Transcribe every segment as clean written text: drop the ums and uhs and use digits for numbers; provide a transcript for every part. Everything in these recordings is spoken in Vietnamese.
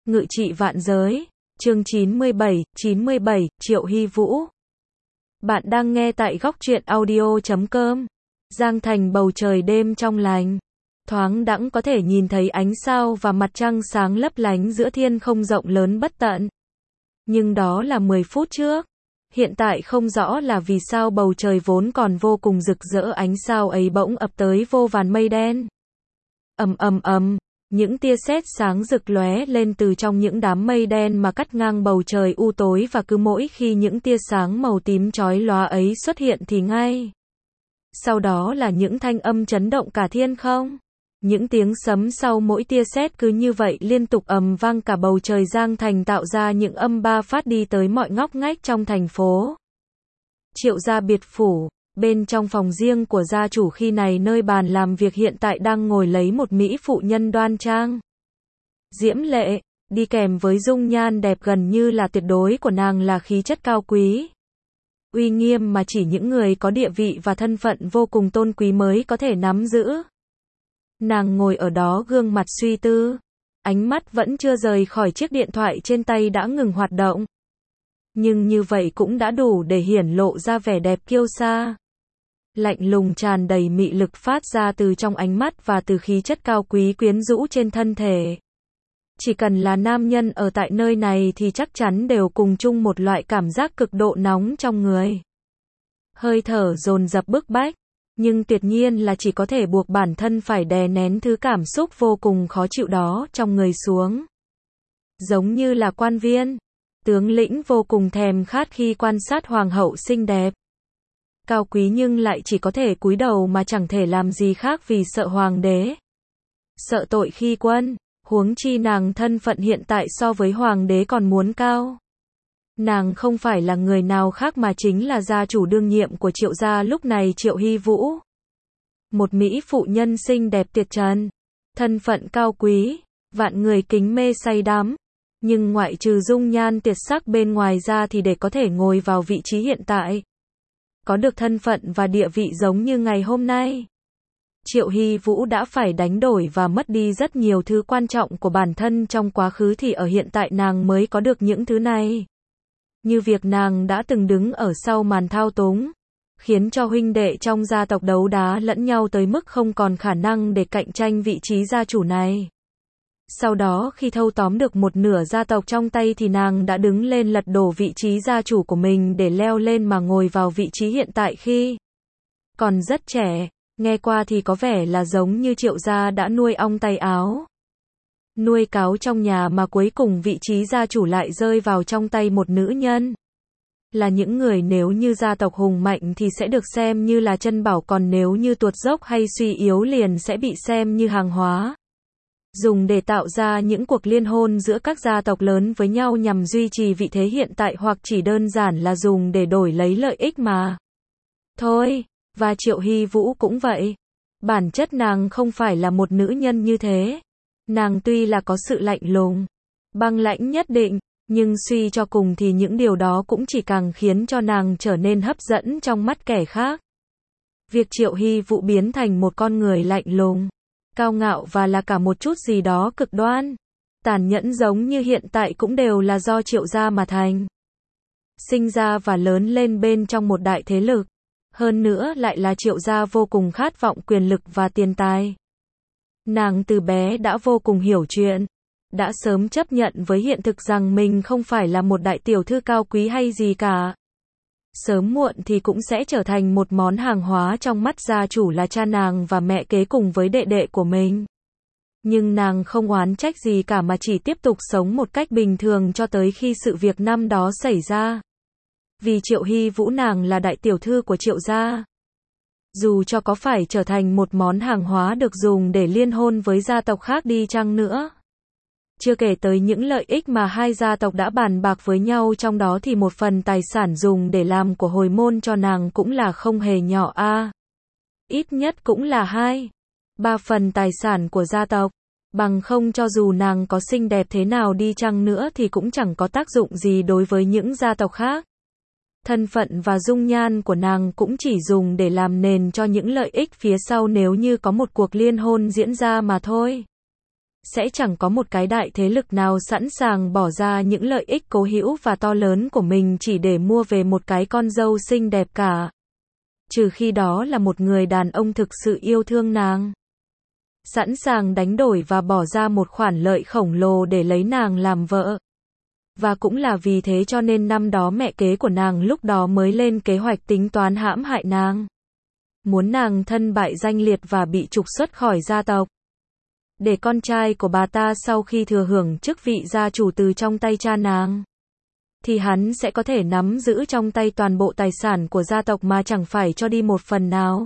Ngự trị vạn giới, chương 97, Triệu Hy Vũ. Bạn đang nghe tại góc truyện audio.com. Giang thành bầu trời đêm trong lành. Thoáng đãng có thể nhìn thấy ánh sao và mặt trăng sáng lấp lánh giữa thiên không rộng lớn bất tận. Nhưng đó là 10 phút trước. Hiện tại không rõ là vì sao bầu trời vốn còn vô cùng rực rỡ ánh sao ấy bỗng ập tới vô vàn mây đen. Những tia sét sáng rực lóe lên từ trong những đám mây đen mà cắt ngang bầu trời u tối, và cứ mỗi khi những tia sáng màu tím chói lóa ấy xuất hiện thì ngay sau đó là những thanh âm chấn động cả thiên không. Những tiếng sấm sau mỗi tia sét cứ như vậy liên tục ầm vang cả bầu trời Giang thành, tạo ra những âm ba phát đi tới mọi ngóc ngách trong thành phố. Triệu gia biệt phủ. Bên trong phòng riêng của gia chủ khi này, nơi bàn làm việc hiện tại đang ngồi lấy một mỹ phụ nhân đoan trang, diễm lệ, đi kèm với dung nhan đẹp gần như là tuyệt đối của nàng là khí chất cao quý, uy nghiêm mà chỉ những người có địa vị và thân phận vô cùng tôn quý mới có thể nắm giữ. Nàng ngồi ở đó gương mặt suy tư, ánh mắt vẫn chưa rời khỏi chiếc điện thoại trên tay đã ngừng hoạt động. Nhưng như vậy cũng đã đủ để hiển lộ ra vẻ đẹp kiêu sa, lạnh lùng tràn đầy mị lực phát ra từ trong ánh mắt và từ khí chất cao quý quyến rũ trên thân thể. Chỉ cần là nam nhân ở tại nơi này thì chắc chắn đều cùng chung một loại cảm giác cực độ nóng trong người. Hơi thở dồn dập bức bách, nhưng tuyệt nhiên là chỉ có thể buộc bản thân phải đè nén thứ cảm xúc vô cùng khó chịu đó trong người xuống. Giống như là quan viên, tướng lĩnh vô cùng thèm khát khi quan sát hoàng hậu xinh đẹp, cao quý nhưng lại chỉ có thể cúi đầu mà chẳng thể làm gì khác vì sợ hoàng đế, sợ tội khi quân, huống chi nàng thân phận hiện tại so với hoàng đế còn muốn cao. Nàng không phải là người nào khác mà chính là gia chủ đương nhiệm của Triệu gia lúc này, Triệu Hy Vũ. Một mỹ phụ nhân xinh đẹp tuyệt trần, thân phận cao quý, vạn người kính mê say đắm. Nhưng ngoại trừ dung nhan tuyệt sắc bên ngoài ra thì để có thể ngồi vào vị trí hiện tại, có được thân phận và địa vị giống như ngày hôm nay, Triệu Hy Vũ đã phải đánh đổi và mất đi rất nhiều thứ quan trọng của bản thân trong quá khứ, thì ở hiện tại nàng mới có được những thứ này. Như việc nàng đã từng đứng ở sau màn thao túng, khiến cho huynh đệ trong gia tộc đấu đá lẫn nhau tới mức không còn khả năng để cạnh tranh vị trí gia chủ này. Sau đó khi thâu tóm được một nửa gia tộc trong tay thì nàng đã đứng lên lật đổ vị trí gia chủ của mình để leo lên mà ngồi vào vị trí hiện tại khi còn rất trẻ. Nghe qua thì có vẻ là giống như Triệu gia đã nuôi ong tay áo, nuôi cáo trong nhà, mà cuối cùng vị trí gia chủ lại rơi vào trong tay một nữ nhân. Là những người nếu như gia tộc hùng mạnh thì sẽ được xem như là chân bảo, còn nếu như tuột dốc hay suy yếu liền sẽ bị xem như hàng hóa, dùng để tạo ra những cuộc liên hôn giữa các gia tộc lớn với nhau nhằm duy trì vị thế hiện tại, hoặc chỉ đơn giản là dùng để đổi lấy lợi ích mà thôi. Và Triệu Hy Vũ cũng vậy. Bản chất nàng không phải là một nữ nhân như thế. Nàng tuy là có sự lạnh lùng, băng lãnh nhất định, nhưng suy cho cùng thì những điều đó cũng chỉ càng khiến cho nàng trở nên hấp dẫn trong mắt kẻ khác. Việc Triệu Hy Vũ biến thành một con người lạnh lùng, cao ngạo và là cả một chút gì đó cực đoan, tàn nhẫn giống như hiện tại cũng đều là do Triệu gia mà thành. Sinh ra và lớn lên bên trong một đại thế lực. Hơn nữa lại là Triệu gia vô cùng khát vọng quyền lực và tiền tài. Nàng từ bé đã vô cùng hiểu chuyện, đã sớm chấp nhận với hiện thực rằng mình không phải là một đại tiểu thư cao quý hay gì cả. Sớm muộn thì cũng sẽ trở thành một món hàng hóa trong mắt gia chủ là cha nàng và mẹ kế cùng với đệ đệ của mình. Nhưng nàng không oán trách gì cả mà chỉ tiếp tục sống một cách bình thường cho tới khi sự việc năm đó xảy ra. Vì Triệu Hy Vũ nàng là đại tiểu thư của Triệu gia. Dù cho có phải trở thành một món hàng hóa được dùng để liên hôn với gia tộc khác đi chăng nữa, chưa kể tới những lợi ích mà hai gia tộc đã bàn bạc với nhau, trong đó thì một phần tài sản dùng để làm của hồi môn cho nàng cũng là không hề nhỏ a. Ít nhất cũng là 2/3 phần tài sản của gia tộc. Bằng không cho dù nàng có xinh đẹp thế nào đi chăng nữa thì cũng chẳng có tác dụng gì đối với những gia tộc khác. Thân phận và dung nhan của nàng cũng chỉ dùng để làm nền cho những lợi ích phía sau nếu như có một cuộc liên hôn diễn ra mà thôi. sẽ chẳng có một cái đại thế lực nào sẵn sàng bỏ ra những lợi ích cố hữu và to lớn của mình chỉ để mua về một cái con dâu xinh đẹp cả. Trừ khi đó là một người đàn ông thực sự yêu thương nàng, sẵn sàng đánh đổi và bỏ ra một khoản lợi khổng lồ để lấy nàng làm vợ. Và cũng là vì thế cho nên năm đó mẹ kế của nàng lúc đó mới lên kế hoạch tính toán hãm hại nàng. Muốn nàng thân bại danh liệt và bị trục xuất khỏi gia tộc. Để con trai của bà ta sau khi thừa hưởng chức vị gia chủ từ trong tay cha nàng, thì hắn sẽ có thể nắm giữ trong tay toàn bộ tài sản của gia tộc mà chẳng phải cho đi một phần nào.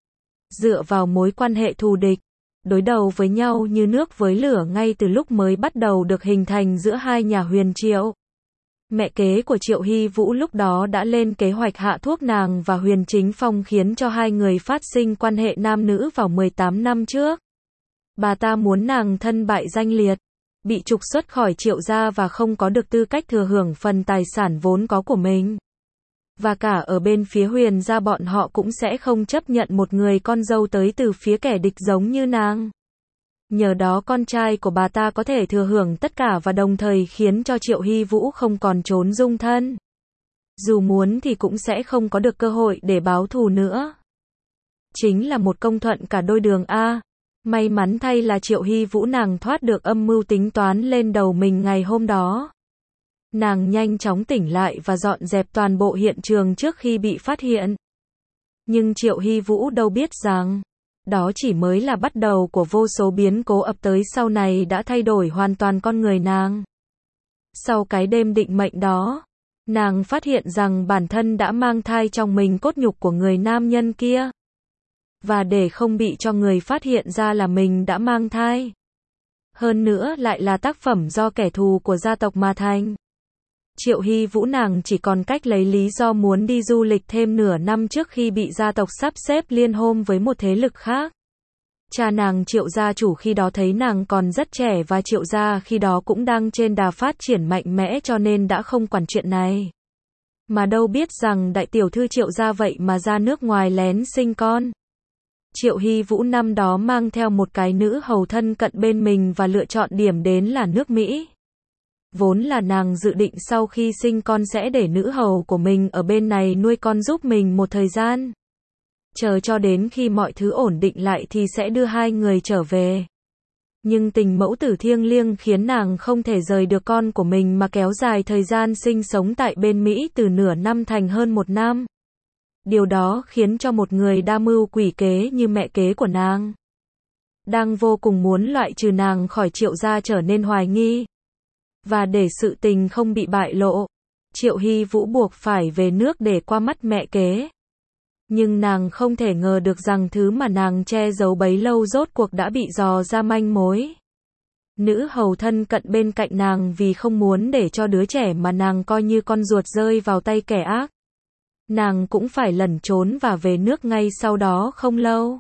Dựa vào mối quan hệ thù địch, đối đầu với nhau như nước với lửa ngay từ lúc mới bắt đầu được hình thành giữa hai nhà Huyền Triệu. Mẹ kế của Triệu Hy Vũ lúc đó đã lên kế hoạch hạ thuốc nàng và Huyền Chính Phong khiến cho hai người phát sinh quan hệ nam nữ vào 18 năm trước. Bà ta muốn nàng thân bại danh liệt, bị trục xuất khỏi Triệu gia và không có được tư cách thừa hưởng phần tài sản vốn có của mình. Và cả ở bên phía Huyền gia bọn họ cũng sẽ không chấp nhận một người con dâu tới từ phía kẻ địch giống như nàng. Nhờ đó con trai của bà ta có thể thừa hưởng tất cả và đồng thời khiến cho Triệu Hy Vũ không còn trốn dung thân. Dù muốn thì cũng sẽ không có được cơ hội để báo thù nữa. Chính là một công thuận cả đôi đường a. May mắn thay là Triệu Hy Vũ nàng thoát được âm mưu tính toán lên đầu mình ngày hôm đó. Nàng nhanh chóng tỉnh lại và dọn dẹp toàn bộ hiện trường trước khi bị phát hiện. Nhưng Triệu Hy Vũ đâu biết rằng, đó chỉ mới là bắt đầu của vô số biến cố ập tới sau này đã thay đổi hoàn toàn con người nàng. Sau cái đêm định mệnh đó, nàng phát hiện rằng bản thân đã mang thai trong mình cốt nhục của người nam nhân kia. Và để không bị cho người phát hiện ra là mình đã mang thai, hơn nữa lại là tác phẩm do kẻ thù của gia tộc mà thành, Triệu Hy Vũ nàng chỉ còn cách lấy lý do muốn đi du lịch thêm nửa năm trước khi bị gia tộc sắp xếp liên hôn với một thế lực khác. Cha nàng Triệu gia chủ khi đó thấy nàng còn rất trẻ và Triệu gia khi đó cũng đang trên đà phát triển mạnh mẽ cho nên đã không quản chuyện này. Mà đâu biết rằng đại tiểu thư Triệu gia vậy mà ra nước ngoài lén sinh con. Triệu Hy Vũ năm đó mang theo một cái nữ hầu thân cận bên mình và lựa chọn điểm đến là nước Mỹ. Vốn là nàng dự định sau khi sinh con sẽ để nữ hầu của mình ở bên này nuôi con giúp mình một thời gian. Chờ cho đến khi mọi thứ ổn định lại thì sẽ đưa hai người trở về. Nhưng tình mẫu tử thiêng liêng khiến nàng không thể rời được con của mình mà kéo dài thời gian sinh sống tại bên Mỹ từ nửa năm thành hơn một năm. Điều đó khiến cho một người đa mưu quỷ kế như mẹ kế của nàng, đang vô cùng muốn loại trừ nàng khỏi Triệu gia trở nên hoài nghi. Và để sự tình không bị bại lộ, Triệu Hy Vũ buộc phải về nước để qua mắt mẹ kế. Nhưng nàng không thể ngờ được rằng thứ mà nàng che giấu bấy lâu rốt cuộc đã bị dò ra manh mối. Nữ hầu thân cận bên cạnh nàng vì không muốn để cho đứa trẻ mà nàng coi như con ruột rơi vào tay kẻ ác. Nàng cũng phải lẩn trốn và về nước ngay sau đó không lâu.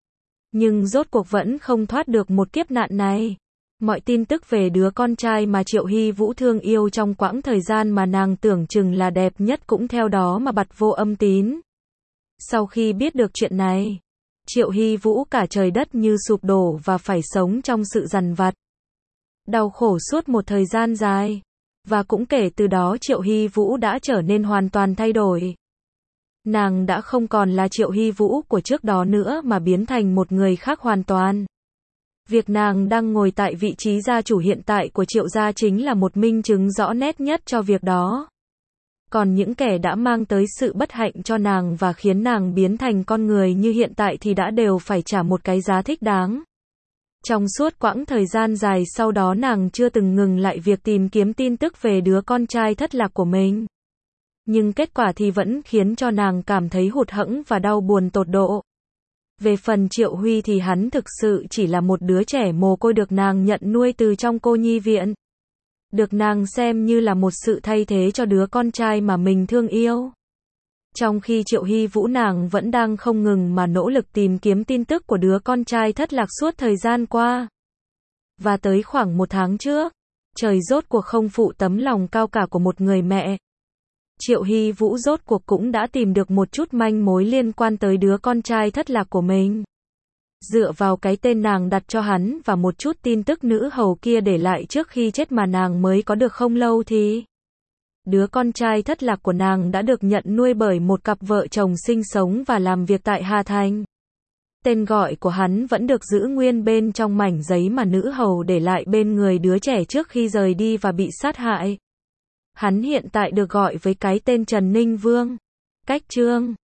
Nhưng rốt cuộc vẫn không thoát được một kiếp nạn này. Mọi tin tức về đứa con trai mà Triệu Hy Vũ thương yêu trong quãng thời gian mà nàng tưởng chừng là đẹp nhất cũng theo đó mà bặt vô âm tín. Sau khi biết được chuyện này, Triệu Hy Vũ cả trời đất như sụp đổ và phải sống trong sự dằn vặt, đau khổ suốt một thời gian dài. Và cũng kể từ đó Triệu Hy Vũ đã trở nên hoàn toàn thay đổi. Nàng đã không còn là Triệu Hy Vũ của trước đó nữa mà biến thành một người khác hoàn toàn. Việc nàng đang ngồi tại vị trí gia chủ hiện tại của Triệu gia chính là một minh chứng rõ nét nhất cho việc đó. Còn những kẻ đã mang tới sự bất hạnh cho nàng và khiến nàng biến thành con người như hiện tại thì đã đều phải trả một cái giá thích đáng. Trong suốt quãng thời gian dài sau đó nàng chưa từng ngừng lại việc tìm kiếm tin tức về đứa con trai thất lạc của mình. Nhưng kết quả thì vẫn khiến cho nàng cảm thấy hụt hẫng và đau buồn tột độ. Về phần Triệu Huy thì hắn thực sự chỉ là một đứa trẻ mồ côi được nàng nhận nuôi từ trong cô nhi viện. Được nàng xem như là một sự thay thế cho đứa con trai mà mình thương yêu. Trong khi Triệu Hy Vũ nàng vẫn đang không ngừng mà nỗ lực tìm kiếm tin tức của đứa con trai thất lạc suốt thời gian qua. Và tới khoảng một tháng trước, trời rốt cuộc không phụ tấm lòng cao cả của một người mẹ. Triệu Hy Vũ rốt cuộc cũng đã tìm được một chút manh mối liên quan tới đứa con trai thất lạc của mình. Dựa vào cái tên nàng đặt cho hắn và một chút tin tức nữ hầu kia để lại trước khi chết mà nàng mới có được không lâu thì đứa con trai thất lạc của nàng đã được nhận nuôi bởi một cặp vợ chồng sinh sống và làm việc tại Hà Thành. Tên gọi của hắn vẫn được giữ nguyên bên trong mảnh giấy mà nữ hầu để lại bên người đứa trẻ trước khi rời đi và bị sát hại. Hắn hiện tại được gọi với cái tên Trần Ninh Vương. Cách chương